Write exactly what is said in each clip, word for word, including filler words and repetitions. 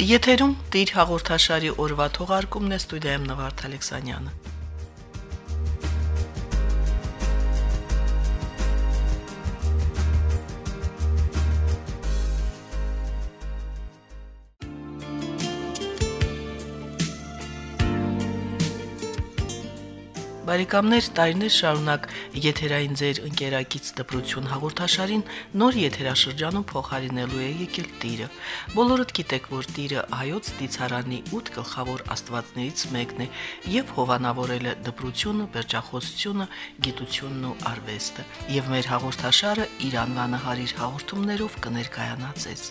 Եթերում Տիր հաղորդաշարի օրվա թողարկումն է, ստուդիայում Նվարդ Ալեքսանյանը։ Բարեկամներ, տարիներ շարունակ եթերային ձեր ընկերակից դպրություն հաղորդաշարին նոր եթերաշրջանում փոխարինելու է եկել Տիրը։ Բոլորդ գիտեք, որ Տիրը հայոց դիցարանի ութ գլխավոր աստվածներից մեկն է եւ հովանավորել է դպրությունը, վերջախոսությունը, գիտությունն ու արվեստը։ Եվ մեր հաղորդաշարը իր անվանահարիր հաղորդումներով կներկայանա ձեզ։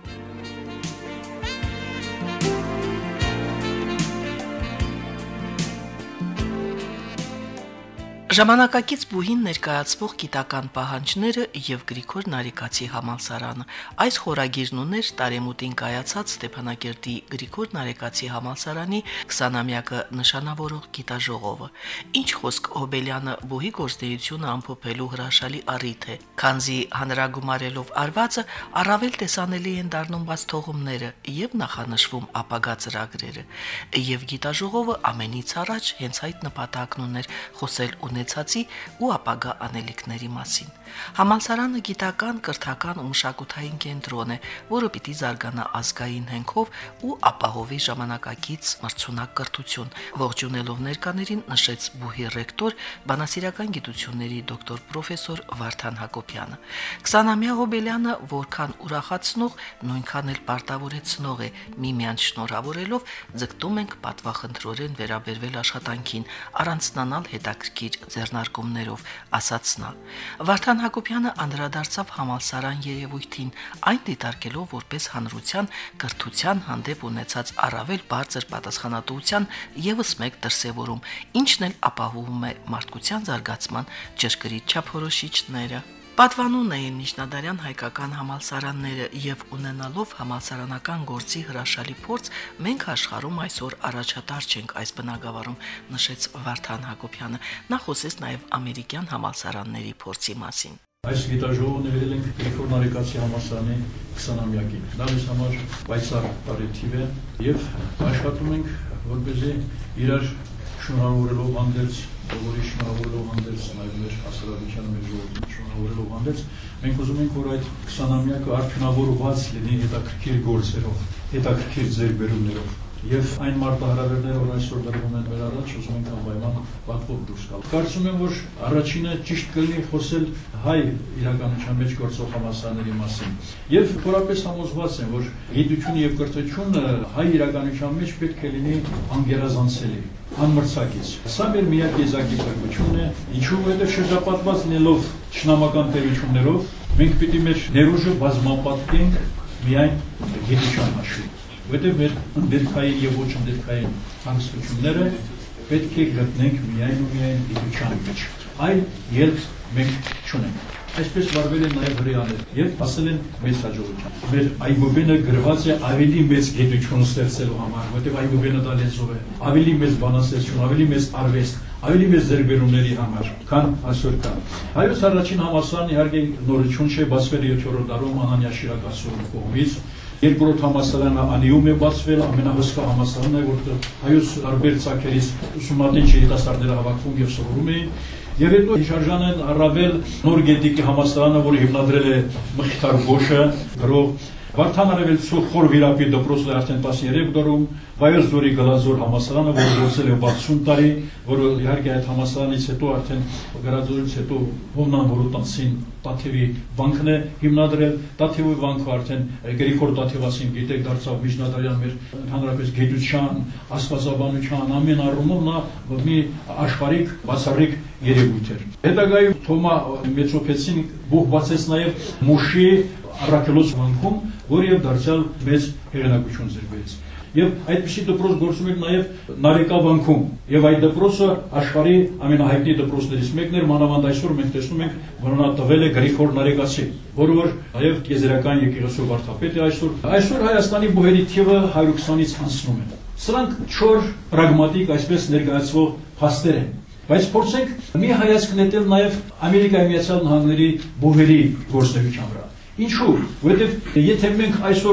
Ժամանակակից բուհին ներկայացվող գիտական պահանջները եւ Գրիգոր Նարեկացի համալսարանը։ Այս խորագիրն ուներ տարեմուտին կայացած Ստեփանակերտի Գրիգոր Նարեկացի համալսարանի քսանամյակը նշանավորող գիտաժողովը։ Ինչ խոսք Հոբելյանը բուհի գործունեությունը ամփոփելու հրաշալի առիթ է, քանզի հանրագումարելով արվածը առավել տեսանելի են դառնում բաց թողումները եւ նախանշվում ապագա ծրագրերը։ Եվ գիտաժողովը ամենից առաջ հենց այդ նպատակն ուներ խոսել ու ցածի ու ապագա անելիքների մասին։ Համալսարանը գիտական, կրթական ու մշակութային կենտրոն է, որը պիտի զարգանա ազգային հենքով ու ապահովի ժամանակակից մրցունակ կրթություն, ողջունելով ներկաներին նշեց բուհի ռեկտոր, բանասիրական գիտությունների դոկտոր պրոֆեսոր Վարդան Հակոբյանը։ քսանամյա Հոբելյանը որքան ուրախացնող, նույնքան էլ պարտավորեցնող է, միմյանց շնորհավորելով ձգտում ենք պատվախնդրորեն վերաբերվել աշխատանքին, առանցնանալ հետաքրքիր ձեռնարկումներով, ասաց նա։ Վարդան Հակոբյանը անդրադարձավ համալսարան երևույթին, այն դիտարկելով որպես հանրության կրթության հանդեպ ունեցած առավել բարձր պատասխանատվության եւս մեկ դրսևորում, ինչն էլ ապահովում է մարդկության զարգացման ճշգրիտ չափորոշիչները։ Պատվանուն էին միջնադարյան հայկական համալսարանները եւ ունենալով համալսարանական գործի հրաշալի փորձ, մենք աշխարհում այսօր առաջատար չենք այս բնագավառում, նշեց Վարդան Հակոբյանը։ Նա խոսեց նաեւ ամերիկյան համալսարանների փորձի մասին։ Այս գիտաժողովը նվիրել ենք Գրիգոր Նարեկացի համալսարանի քսանամյակին։ Դա մեզ համար պայծառ տարեթիվ է եւ աշխատում ենք, որպեսզի իրար շնորհավորելով հանդերձ, բոլորի շնորհավորելով հանդերձ, նաև մեր հասարակությանը, մեր ժողովրդին շնորհավորելով հանդերձ, մենք ուզում ենք, որ այդ քսանամյակը արդյունավորված լինի հետաքրքիր գործերով, հետաքրքիր ձեռքբերումներով։ Եվ այն մարտահրավերները, որ այսօր դրվում են մեր առաջ, ուզում ենք անպայման պատվով դուրս գալ։ Կարծում եմ, որ առաջինը ճիշտ կլինի խոսել հայ իրականության մեջ գործող համալսարանների մասին։ Եվ փորապես համոզված եմ, որ գիտությունը եւ կրթությունը հայ իրականության մեջ պետք է լինի անգերազանցելի, անմրցակից։ Սա մեր միակ եզակի է, ինչու որովհետեւ շրջապատված լինելով ճշնամական տերություններով, մենք պիտի մեր ներուժը բազմապատկենք միայն գիտության հաշվին։ Որտեղ մեր ընդերքային եւ ոչ ընդերքային հանգստությունները պետք է գտնենք միայն ու միայն գիտության մեջ։ Այլ ելք մենք չունենք։ Այսպես վարվել են նաև հրեաներ եւ ասել են մեծ հաջողության։ Մեր այբուբենը գրված է ավելի մեծ գիտություն ստեղծելու համար, որտեղ այբուբենը դա լեզու է, ավելի մեծ բանաստեղծություն, ավելի մեծ արվեստ, ավելի մեծ ձեռքբերումների համար, քան այսօր կա։ Հայոց առաջին համալսարանը իհարկե նորություն չէ, բացվել է յոթերորդ դարում Անանիա Շիրակասյանի կողմից։ Երկրորդ համալսարանը Անիում է բացվել, ամենահսկա համալսարանն է, որտեղ հայոց տարբեր ցակերից ուսումնատիչ երիտասարդները հավաքվում եւ սովորում էին։ Եվ հետո շարժան են առավել նոր գետիկի համալսարանը, որը հիմնադրել է Մխիթար Գոշը, գրող Վարդան Արևելցու խոր վիրապի դպրոցը արդեն տասներեք դարում, Վայոց ձորի Գլազոր համալսարանը, որը գործել է վաթսուն տարի, որը իհարկե այդ համալսարանից հետո արդեն Գլազորից հետո Հովնան Որոտանցին Տաթևի վանքն է հիմնադրել, Տաթևի վանքը արդեն Գրիգոր Տաթևացին գիտեք դարձավ միջնադարյան մեր ընդհանրապես գիտության, աստվածաբանության ամեն առումով նա մի աշխարհիկ բացառիկ երևույթ էր։ Հետագայում Թոմա Մեծոփեցին բուխ բացեց նաև Մուշի Առաքելոց վանքում, որ եւ դարձյալ մեծ հեղինակություն ձեռբերեց։ Եվ այդպիսի դպրոց գործում էր նաև Նարեկա վանքում, եւ այդ դպրոցը աշխարհի ամենահայտնի դպրոցներից մեկն էր, մանավանդ այսօր մենք տեսնում ենք, որ նա տվել է Գրիգոր Նարեկացի, որը որ նաև եզերական եկեղեցու վարդապետ է այսօր։ Այսօր Հայաստանի բուհերի թիվը հարյուր քսանից անցնում է։ Սրանք չոր պրագմատիկ այսպես ներկայացվող փաստեր են։ Բայց փորձենք մի հայացք նետել նաև Ամերիկայի Միացյալ Նահանգների բուհերի գործունեության վրա։ Ինչու՞, որովհետև եթե մենք այսօր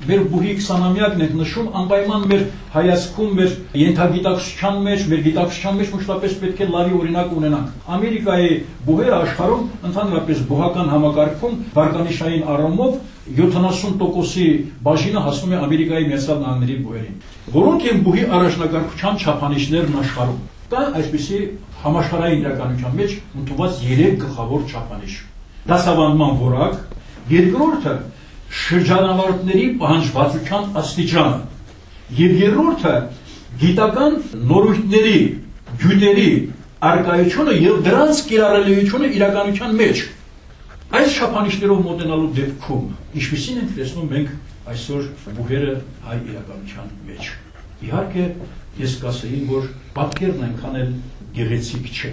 մեր բուհի քսանամյակն ենք նշում, անպայման մեր հայացքում, մեր ենթագիտակցության մեջ, մեր գիտակցության մեջ մշտապես պետք է լավի օրինակ ունենանք։ Ամերիկայի բուհերը աշխարհում ընդհանրապես բուհական համակարգում վարկանիշային առումով յոթանասուն տոկոսի բաժինը հասնում է Ամերիկայի Միացյալ Նահանգների բուհերին, որոնք են բուհի առաջնագարկության չափանիշներն աշխարհում։ Կա այսպիսի համաշխարհային իրականության մեջ ընդունված երեք գլխավոր չափանիշ։ Դասավանդման որակ, երկրորդը շրջանավարտների պահանջվածության աստիճանը եւ երրորդը գիտական նորույթների, գյուտերի արկայությունը եւ դրանց կիրառելիությունը իրականության մեջ։ Այս չափանիշներով մոտենալու դեպքում ինչպիսին ենք տեսնում մենք այսօր բուհերը հայ իրականության մեջ։ Իհարկե, ես կասեի, որ պատկերն այնքան էլ գեղեցիկ չէ։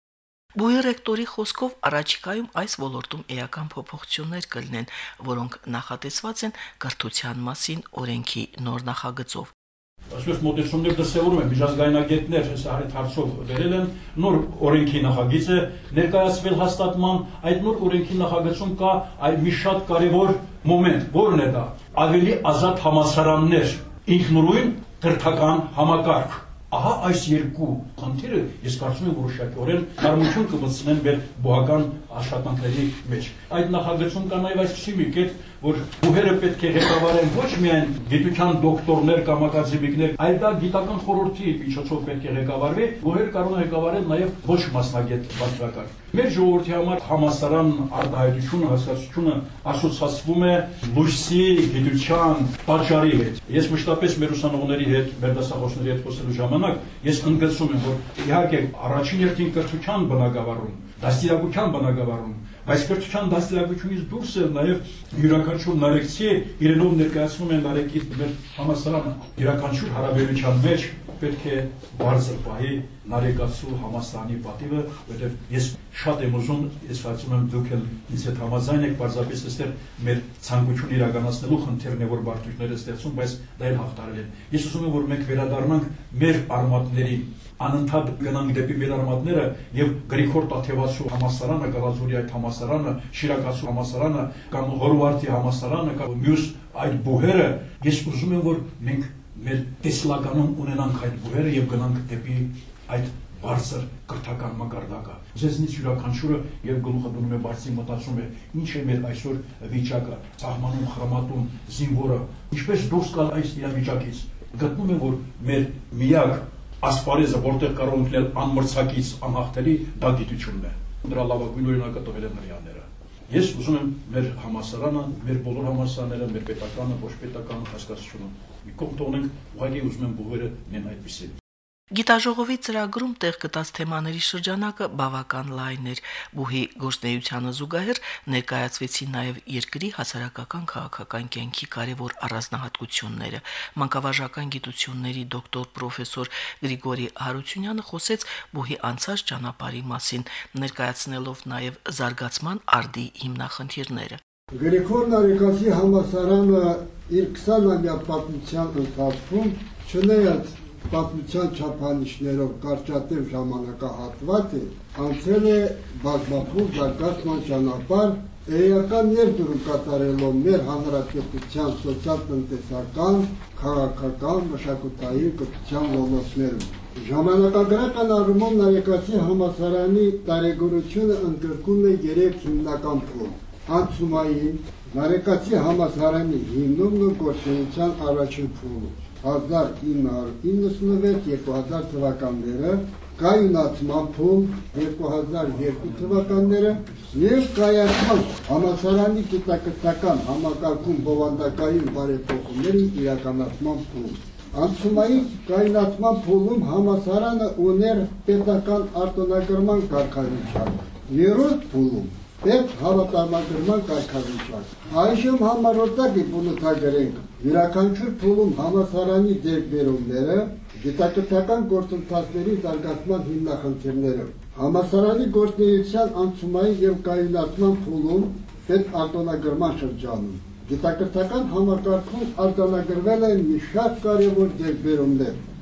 Բուհի ռեկտորի խոսքով առաջիկայում այս ոլորտում էական փոփոխություններ կլինեն, որոնք նախատեսված են կրթության մասին օրենքի նոր նախագծով։ Այսպես մոտեցումներ դրսևորում են միջազգայնագետներ, հեսա այդ հարցով վերել են, նոր օրենքի նախագիծ է ներկայացվել հաստատման, այդ նոր օրենքի նախագծում կա այլ մի շատ կարևոր մոմենտ, որն է դա, ավելի ազատ համալսարաններ, ինքնուրույն կրթական համակարգ։ Ահա այս երկու խնդիրը ես կարծում եմ որոշակիորեն հարմարություն կմտցնեն մեր բուհական աշխատանքների մեջ։ Այդ նախագծում կա նաև այսպիսի մի կետ, որ բուհերը պետք է ղեկավարեն ոչ միայն գիտության դոկտորներ կամ ակադեմիկներ, այլ դա գիտական խորհրդի միջոցով պետք է ղեկավարվի, բուհերը կարող են ղեկավարել նաև ոչ մասնագետ բարձրակարգ։ Մեր ժողովրդի համար համալսարան արտահայտությունը, հասկացությունը ասոցացվում է լույսի, գիտության, պատժարի հետ։ Ես մշտապես մեր ուսանողների հետ, մեր դասախոսների հետ խոսելու ժամանակ ես ընդգծում եմ, որ իհարկե առաջին հերթին կրթության բնագավառում, դաստիարակության բնագավառում, բայց կրթության դաստիարակությունից դուրս էլ նաև յուրաքանչյուր նարեկցի իրենով ներկայացնում են նարեկի մեր համալսարանը։ Յուրաքանչյուր հարաբերության մեջ պետք է բարձր պահի նարեկացու համալսարանի պատիվը, որովհետև ես շատ եմ ուզում, ես կարծում եմ դուք էլ ինձ հետ համաձայն եք, պարզապես այստեղ մեր ցանկությունը իրականացնելու խնդիրն է, որ բարդություններ է ստեղծում, բայց դա էլ հաղթարել են։ Ես ուզում եմ, որ մենք վերադառնանք մեր արմատներին, անընդհատ գնանք դեպի մեր արմատները եւ Գրիգոր Տաթևացու համալսարանը, Գալազորի այդ համալսարանը, Շիրակացու համալսարանը կամ Հորվարդի համալսարանը կամ մյուս այդ բուհերը, ես ուզում եմ, որ մենք մեր տեսլականում ունենանք այդ բուհերը եւ գնանք դեպի այդ բարձր կրթական մակարդակը։ Ձեզնից յուրաքանչյուրը եւ գլուխը դնում է բարձրի մտածում է, ինչ է մեր այսօր վիճակը, սահմանում, խրամատում, զինվորը, ինչպես դուրս գալ այս իրավիճակից։ Գտնում եմ, որ մեր միակ ասպարեզը, որտեղ կարող ենք լինել անմրցակից, անհաղթելի, դա գիտությունն է։ Դրա լավագույն օրինակը տվել են հрьяաները։ Ես ուզում եմ մեր համալսարանը, մեր բոլոր համալսարանները, մեր պետականը, ոչ պետական հասկացությունը մի կողմ թողնենք, ուղղակի ուզում եմ բուհերը լինեն այդպիսի։ Գիտաժողովի ծրագրում տեղ գտած թեմաների շրջանակը բավական լայն էր։ Բուհի գործունեությանը զուգահեռ ներկայացվեցին նաև երկրի հասարակական քաղաքական կյանքի կարևոր առանձնահատկությունները։ Մանկավարժական գիտությունների դոկտոր պրոֆեսոր Գրիգորի Հարությունյանը խոսեց բուհի անցած ճանապարհի մասին, ներկայացնելով նաև զարգացման արդի հիմնախնդիրները։ Գրիգոր Նարեկացի համալսարանը իր քսանամյա պատմության ընթացքում չնայած պատմության չափանիշներով կարճատև ժամանակահատվածը անցել է բազմապուր զարգացման ճանապարհ, էական ներդրում կատարելով մեր հանրապետության սոցիալ-տնտեսական, քաղաքական, մշակութային կրթության ոլորտներում։ Ժամանակագրական առումով Նարեկացի համալսարանի տարեգրությունը ընդգրկում է երեք հիմնական փուլ։ Անցումային Նարեկացի համալսարանի հիմնումն ու գործունեության առաջին փուլը հազար ինը հարյուր իննսունվեց երկու հազար թվականները, կայունացման փուլ երկու հազար երկու թվականները եւ կայացման համալսարանի գիտակցական համակարգում բովանդակային բարեփոխումների իրականացման փուլ։ Անցումային կայունացման փուլում համալսարանը ուներ պետական արտոնագրման կարգավիճակ։ Երրորդ փուլում պետ հավատարմագրման կարգավիճակ։ Այժմ համառորդակի բնութագրենք յուրաքանչյուր փուլում համալսարանի ձեռքբերումները, գիտակցական գործընթացների զարգացման հիմնախնդիրները։ Համալսարանի գործունեության անցումային եւ կայունացման փուլում պետ արտոնագրման շրջանում գիտակցական համակարգում արտոնագրվել են մի շատ կարևոր ձեռքբերումներ։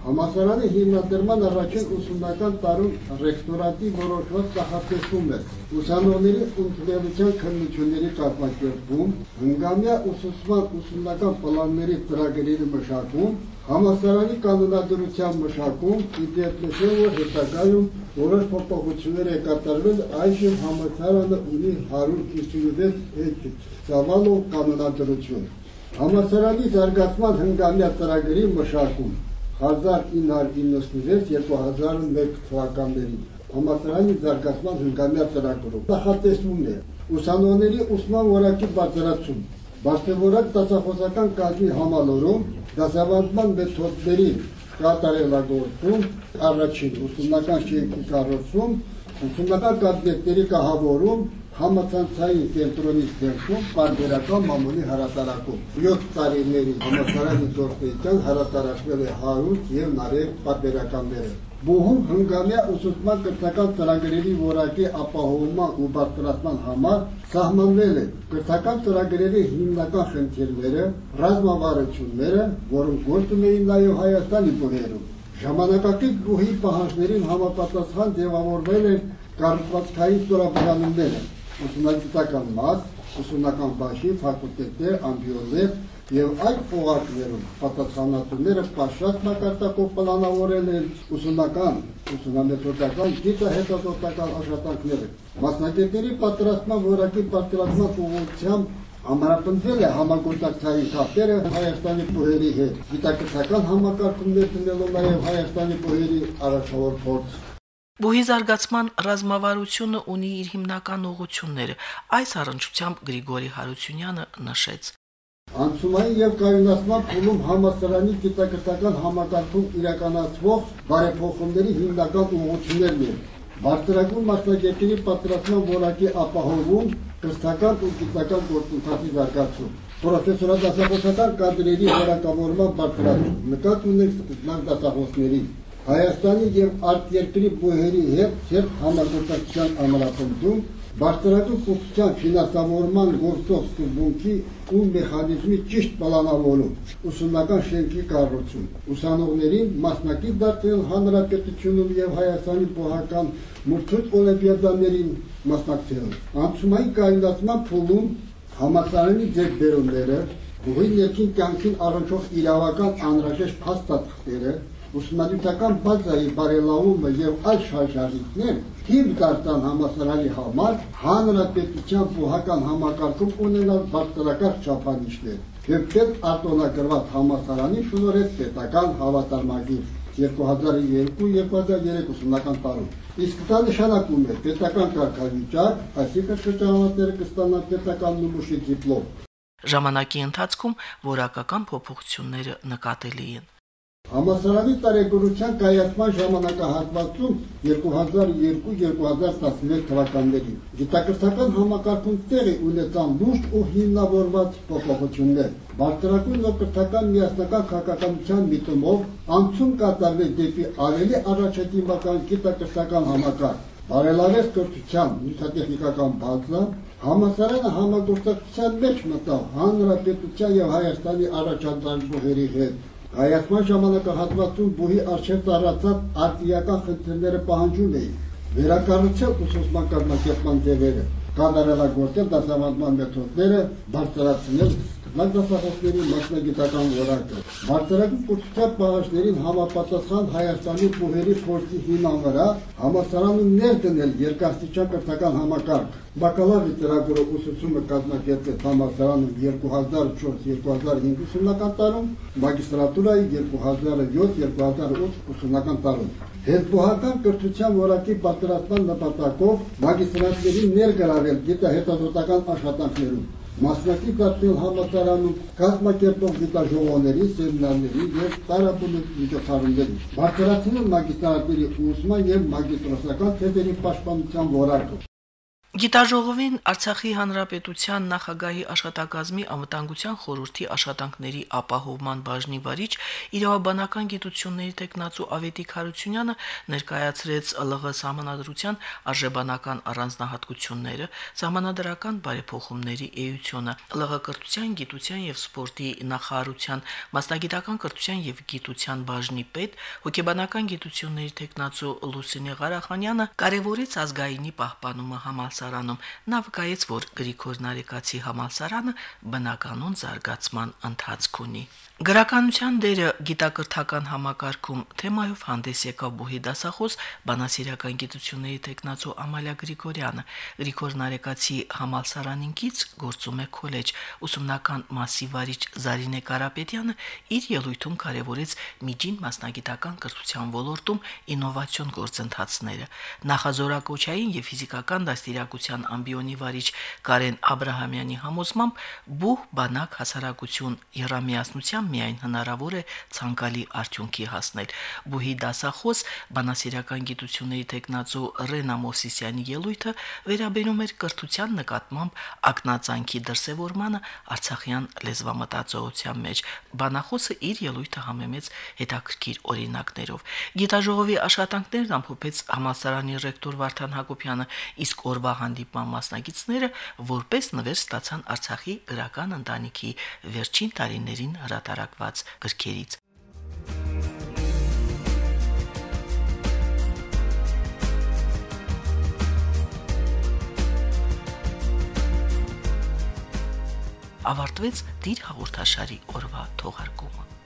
Համալսարանի հիմնադրման առաջին ուսումնական տարում ռեկտորատի որոշված նախատեսում է ուսանողների ընդունելության քննությունների կազմակերպում, հնգամյա ուսուցման ուսումնական պլանների ծրագրերի մշակում, համալսարանի կանոնադրության մշակում, իդեալնշել, որ հետագայում որոշ փոփոխություններ է կատարվել, այժմ համալսարանը ունի հարյուր հիսունվեց ծավալով կանոնադրություն։ Համալսարանի զարգացման հնգամյա ծրագրի մշակում հազար ինը հարյուր իննսունվեց երկու հազար ու մեկ թվականներին համալսարանի զարգացման հնգամյա ծրագրում նախատեսվում է ուսանողների ուսման որակի բարձրացում, բարձրորակ դասախոսական կազմի համալորում, դասավանդման մեթոդների կատարելագործում, առաջին ուսումնական շենքի կառուցում, ուսումնական կաբինետների կահավորում, համացանցային կենտրոնի ստեղծում, պարբերական մամուլի հրատարակում։ յոթ տարիների համալսարանի գործունեության հրատարակվել է հարյուր և նարեկ պարբերականները։ Բուհում հնգամյա ուսուցման կրթական ծրագրերի որակի ապահովման ու բարձրացման համար սահմանվել են կրթական ծրագրերի հիմնական խնդիրները, ռազմավարությունները, որոնք գործում էին նաև Հայաստանի բուհերում։ Ժամանակակից բուհի պահանջներին համապատասխան ձևավորվել են կառուցվածքային ստորաբաժանումները, ուսումնագիտական մաս, ուսումնական բաժին, ֆակուլտետներ, ամբիոններ և այլ օղակներում պատասխանատուները պատշաճ մակարդակով պլանավորել են ուսումնական, ուսումնամեթոդական, գիտահետազոտական աշխատանքները։ Մասնագետների պատրաստման որակի բարձրացման ուղղությամբ ամրապնդվել է համագործակցային կապերը Հայաստանի բուհերի հետ, գիտակցական համակարգումներ դնելով նաև Հայաստանի բուհերի առաջավոր փորձ։ Բուհի զարգացման ռազմավարությունը ունի իր հիմնական ուղղությունները, այս առնչությամբ Գրիգորի Հարությունյանը նշեց. Անցումային և կայունացման փուլում համալսարանի գիտակցական համակարգում իրականացվող բարեփոխումների հիմնական ուղղություններն են բարձրագույն մասնագետների պատրաստման որակի ապահովում, կրթական ու գիտական գործընթացի զարգացում, պրոֆեսորադասախոսական կադրերի որակավորման բարձրացում, նկատի ունենք սկզբնակ դասախոսների, Հայաստանի և արտերկրի բուհերի հետ ծերտ համագործակցության ամրապնդում, բարձրագույն կրթության ֆինանսավորման գործող սկզբունքի ու մեխանիզմի ճիշտ պլանավորում, ուսումնական շենքի կառուցում, ուսանողներին մասնակից դարձնել հանրապետությունում և Հայաստանի բուհական մրցույթ օլիմպիադաներին մասնակցելուն։ Անցումային կայունացման փուլում համալսարանի ձեռքբերումները, բուհի ներքին կյանքին առնչվող իրավական անհրաժեշտ փաստաթղթերը, ուսումնագիտական բազայի բարելավումը և այլ շարժառիթներ հիմք դարձան համալսարանի համար հանրապետության բուհական համակարգում ունենալ բարձրակարգ չափանիշներ և պետ արտոնագրված համալսարանի շնորհիվ պետական հավատարմագիր երկու հազար երկու երկու հազար երեք ուսումնական տարում։ Իսկ դա նշանակում է պետական կարգավիճակ, այսինքն շրջանավարտները կստանան պետական նմուշի դիպլոմ։ Ժամանակի ընթացքում որակական փոփոխությունները նկատելի են։ Համալսարանի տարեգրության կայացման ժամանակահատվածում երկու հազար երկու երկու հազար տասնմեկ թվականներին գիտակրթական համակարգում տեղի ունեցան լուրջ ու հիմնավորված փոփոխություններ։ Բարձրագույն կրթական միասնական քաղաքականության միտումով անցում կատարվել դեպի ավելի առաջադիմական գիտակրթական համակարգ, բարելավեց կրթության նյութատեխնիկական բազա, համալսարանը համագործակցության մեջ մտավ Հանրապետության և Հայաստանի առաջադեմ բուհերի հետ։ Կայացման ժամանակահատվածում բուհի առջև ծառացած արտիական խնդիրները պահանջում էին վերակառուցել ուսուցման կազմակերպման ձևերը, կատարելագործել դասավանդման մեթոդները, բարձրացնել սկզբնակ դասախոսների մասնագիտական որակը, բարձրագույն կրթության պահանջներին համապատասխան Հայաստանի բուհերի փորձի հիման վրա համալսարանում ներդնել երկաստիճան կրթական համակարգ։ Բակալավրի ծրագրով ուսուցումը կազմակերպվեց համալսարանում երկու հազար չորս երկու հազար հինգ ուսումնական տարում, մագիստրատուրայի երկու հազար յոթ երկու հազար ութ ուսումնական տարում։ Հետբուհական կրթության որակի բարձրացման նպատակով մագիստրատներին ներգրավել գիտահետազոտական աշխատանքներում, մասնակից դարձնել համալսարանում կազմակերպող գիտաժողովների, սեմինարների և տարաբնույթ միջոցառումների, բարձրացնել մագիստրատների ուսման և մագիստրոսական թեզերի պաշտպանության որակը։ Գիտաժողովին Արցախի Հանրապետության նախագահի աշխատակազմի անվտանգության խորհրդի աշխատանքների ապահովման բաժնի վարիչ իրավաբանական գիտությունների տեխնացու Ավետիք Հարությունյանը ներկայացրեց ԼՂ սահմանադրության արժեբանական առանձնահատկությունները, սահմանադրական բարեփոխումների էությունը, ԼՂ կրթության, գիտության եւ սպորտի նախարարության մասնագիտական կրթության եւ գիտության բաժնի պետ, հոգեբանական գիտությունների տեխնացու Լուսինե Ղարախանյանը կարևորեց ազգայինի պահպանումը համալսարանում Անում նա վկայեց, որ Գրիգոր Նարեկացի համալսարանը բնականոն զարգացման ընթացք ունի։ Գրականության դերը գիտակրթական համակարգում թեմայով հանդես եկավ բուհի դասախոս բանասիրական գիտությունների տեխնացու Ամալիա Գրիգորյանը։ Գրիգոր Նարեկացի համալսարանին կից գործում է քոլեջ։ Ուսումնական մասի վարիչ Զարինե Կարապետյանը իր ելույթում կարևորեց միջին մասնագիտական կրթության ոլորտում ինովացիոն գործընթացները։ Նախազորակոչային եւ ֆիզիկական դաստիարակության ամբիոնի վարիչ Կարեն Աբրահամյանի համոզմամբ բուհ բանակ հասարակություն երամիասնության միայն հնարավոր է ցանկալի արդյունքի հասնել։ Բուհի դասախոս բանասիրական գիտությունների տեխնացու Ռենա Մովսիսյանի ելույթը վերաբերում էր կրթության նկատմամբ ակնածանքի դրսևորմանը արցախյան լեզվամտածողության մեջ։ Բանախոսը իր ելույթը համեմեց հետաքրքիր օրինակներով։ Գիտաժողովի աշխատանքներն ամփոփեց համալսարանի ռեկտոր Վարդան Հակոբյանը, իսկ օրվա հանդիպման մասնակիցները որպես նվեր ստացան Արցախի գրական ընտանիքի վերջին տարիներին հրատարակված գրքերից։ Ավարտվեց դիր հաղորդաշարի օրվա թողարկումը։